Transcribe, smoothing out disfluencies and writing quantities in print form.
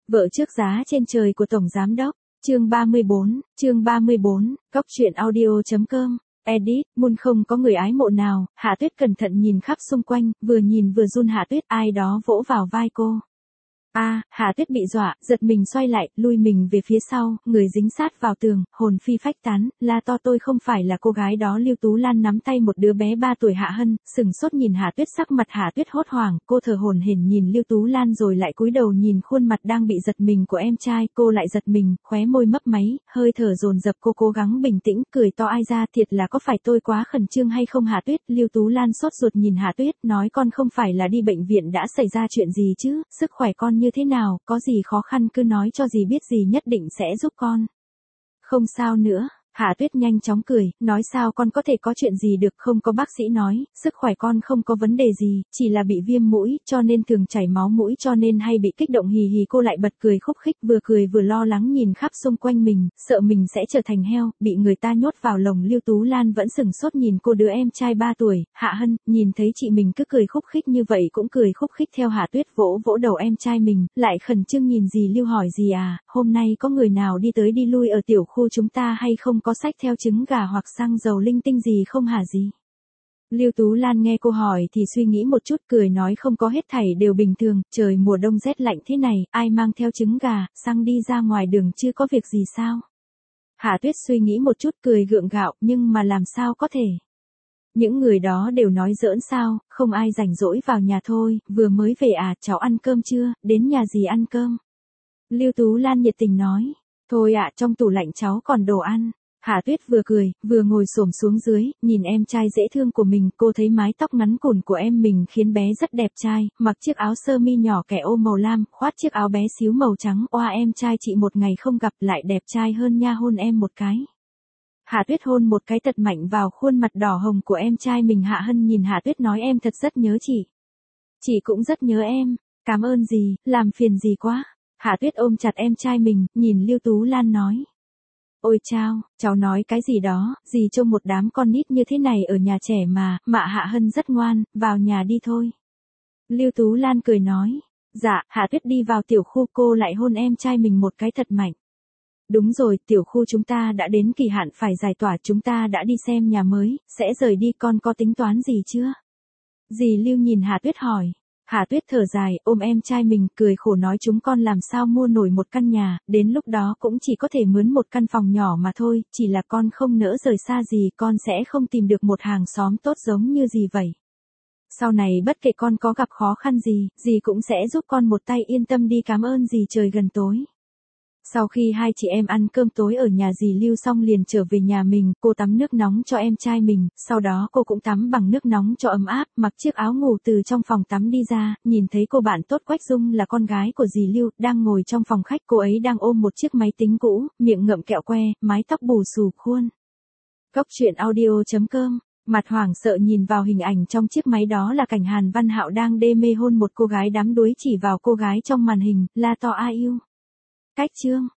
Vợ trước giá trên trời của Tổng Giám Đốc. Chương 34, Cóc truyện audio.com. Edit, Moon không có người ái mộ nào. Hạ Tuyết cẩn thận nhìn khắp xung quanh, vừa nhìn vừa run. Hạ Tuyết, ai đó vỗ vào vai cô. Hạ Tuyết bị dọa, giật mình xoay lại, lui mình về phía sau, người dính sát vào tường, hồn phi phách tán, la to tôi không phải là cô gái đó. Lưu Tú Lan nắm tay một đứa bé 3 tuổi Hạ Hân, sừng sốt nhìn Hạ Tuyết, sắc mặt Hạ Tuyết hốt hoảng, cô thở hổn hển nhìn Lưu Tú Lan rồi lại cúi đầu nhìn khuôn mặt đang bị giật mình của em trai, cô lại giật mình, khóe môi mấp máy, hơi thở dồn dập. Cô cố gắng bình tĩnh, cười to, ai ra, thiệt là có phải tôi quá khẩn trương hay không Hạ Tuyết? Lưu Tú Lan sốt ruột nhìn Hạ Tuyết, nói con không phải là đi bệnh viện đã xảy ra chuyện gì chứ, sức khỏe con như thế nào, có gì khó khăn cứ nói cho dì biết, dì nhất định sẽ giúp con. Không sao nữa. Hạ Tuyết nhanh chóng cười, nói sao con có thể có chuyện gì được, không có bác sĩ nói, sức khỏe con không có vấn đề gì, chỉ là bị viêm mũi, cho nên thường chảy máu mũi cho nên hay bị kích động hì hì. Cô lại bật cười khúc khích, vừa cười vừa lo lắng nhìn khắp xung quanh mình, sợ mình sẽ trở thành heo, bị người ta nhốt vào lồng. Lưu Tú Lan vẫn sừng sốt nhìn cô đứa em trai 3 tuổi, Hạ Hân, nhìn thấy chị mình cứ cười khúc khích như vậy cũng cười khúc khích theo. Hạ Tuyết vỗ vỗ đầu em trai mình, lại khẩn trương nhìn dì Lưu hỏi, dì hôm nay có người nào đi tới đi lui ở tiểu khu chúng ta hay không, có xách theo trứng gà hoặc xăng dầu linh tinh gì không hả dì? Lưu Tú Lan nghe cô hỏi thì suy nghĩ một chút, cười nói không có, hết thảy đều bình thường, trời mùa đông rét lạnh thế này, ai mang theo trứng gà, xăng đi ra ngoài đường chứ có việc gì sao? Hạ Tuyết suy nghĩ một chút, cười gượng gạo, nhưng mà làm sao có thể? Những người đó đều nói giỡn sao, không ai rảnh rỗi vào nhà thôi, vừa mới về cháu ăn cơm chưa, đến nhà dì ăn cơm. Lưu Tú Lan nhiệt tình nói, thôi trong tủ lạnh cháu còn đồ ăn. Hạ Tuyết vừa cười, vừa ngồi xổm xuống dưới, nhìn em trai dễ thương của mình, cô thấy mái tóc ngắn cùn của em mình khiến bé rất đẹp trai, mặc chiếc áo sơ mi nhỏ kẻ ô màu lam, khoác chiếc áo bé xíu màu trắng, em trai chị một ngày không gặp lại đẹp trai hơn nha, hôn em một cái. Hạ Tuyết hôn một cái thật mạnh vào khuôn mặt đỏ hồng của em trai mình. Hạ Hân nhìn Hạ Tuyết nói, em thật rất nhớ chị. Chị cũng rất nhớ em, cảm ơn dì, làm phiền dì quá. Hạ Tuyết ôm chặt em trai mình, nhìn Lưu Tú Lan nói. Ôi chao, cháu nói cái gì đó, dì trông một đám con nít như thế này ở nhà trẻ mà Hạ Hân rất ngoan, vào nhà đi thôi. Lưu Tú Lan cười nói. Dạ, Hạ Tuyết đi vào tiểu khu, cô lại hôn em trai mình một cái thật mạnh. Đúng rồi, tiểu khu chúng ta đã đến kỳ hạn phải giải tỏa, chúng ta đã đi xem nhà mới, sẽ rời đi, con có tính toán gì chưa? Dì Lưu nhìn Hạ Tuyết hỏi. Hạ Tuyết thở dài, ôm em trai mình, cười khổ nói, chúng con làm sao mua nổi một căn nhà, đến lúc đó cũng chỉ có thể mướn một căn phòng nhỏ mà thôi, chỉ là con không nỡ rời xa dì, con sẽ không tìm được một hàng xóm tốt giống như dì vậy. Sau này bất kể con có gặp khó khăn gì, dì cũng sẽ giúp con một tay, yên tâm đi, cảm ơn dì. Trời gần tối. Sau khi hai chị em ăn cơm tối ở nhà dì Lưu xong liền trở về nhà mình, cô tắm nước nóng cho em trai mình, sau đó cô cũng tắm bằng nước nóng cho ấm áp, mặc chiếc áo ngủ từ trong phòng tắm đi ra, nhìn thấy cô bạn tốt Quách Dung là con gái của dì Lưu, đang ngồi trong phòng khách, cô ấy đang ôm một chiếc máy tính cũ, miệng ngậm kẹo que, mái tóc bù xù khuôn. Cóc truyện audio.com. Mặt hoảng sợ nhìn vào hình ảnh trong chiếc máy, đó là cảnh Hàn Văn Hạo đang đê mê hôn một cô gái đắm đuối, chỉ vào cô gái trong màn hình, la to ai yêu. Cách chương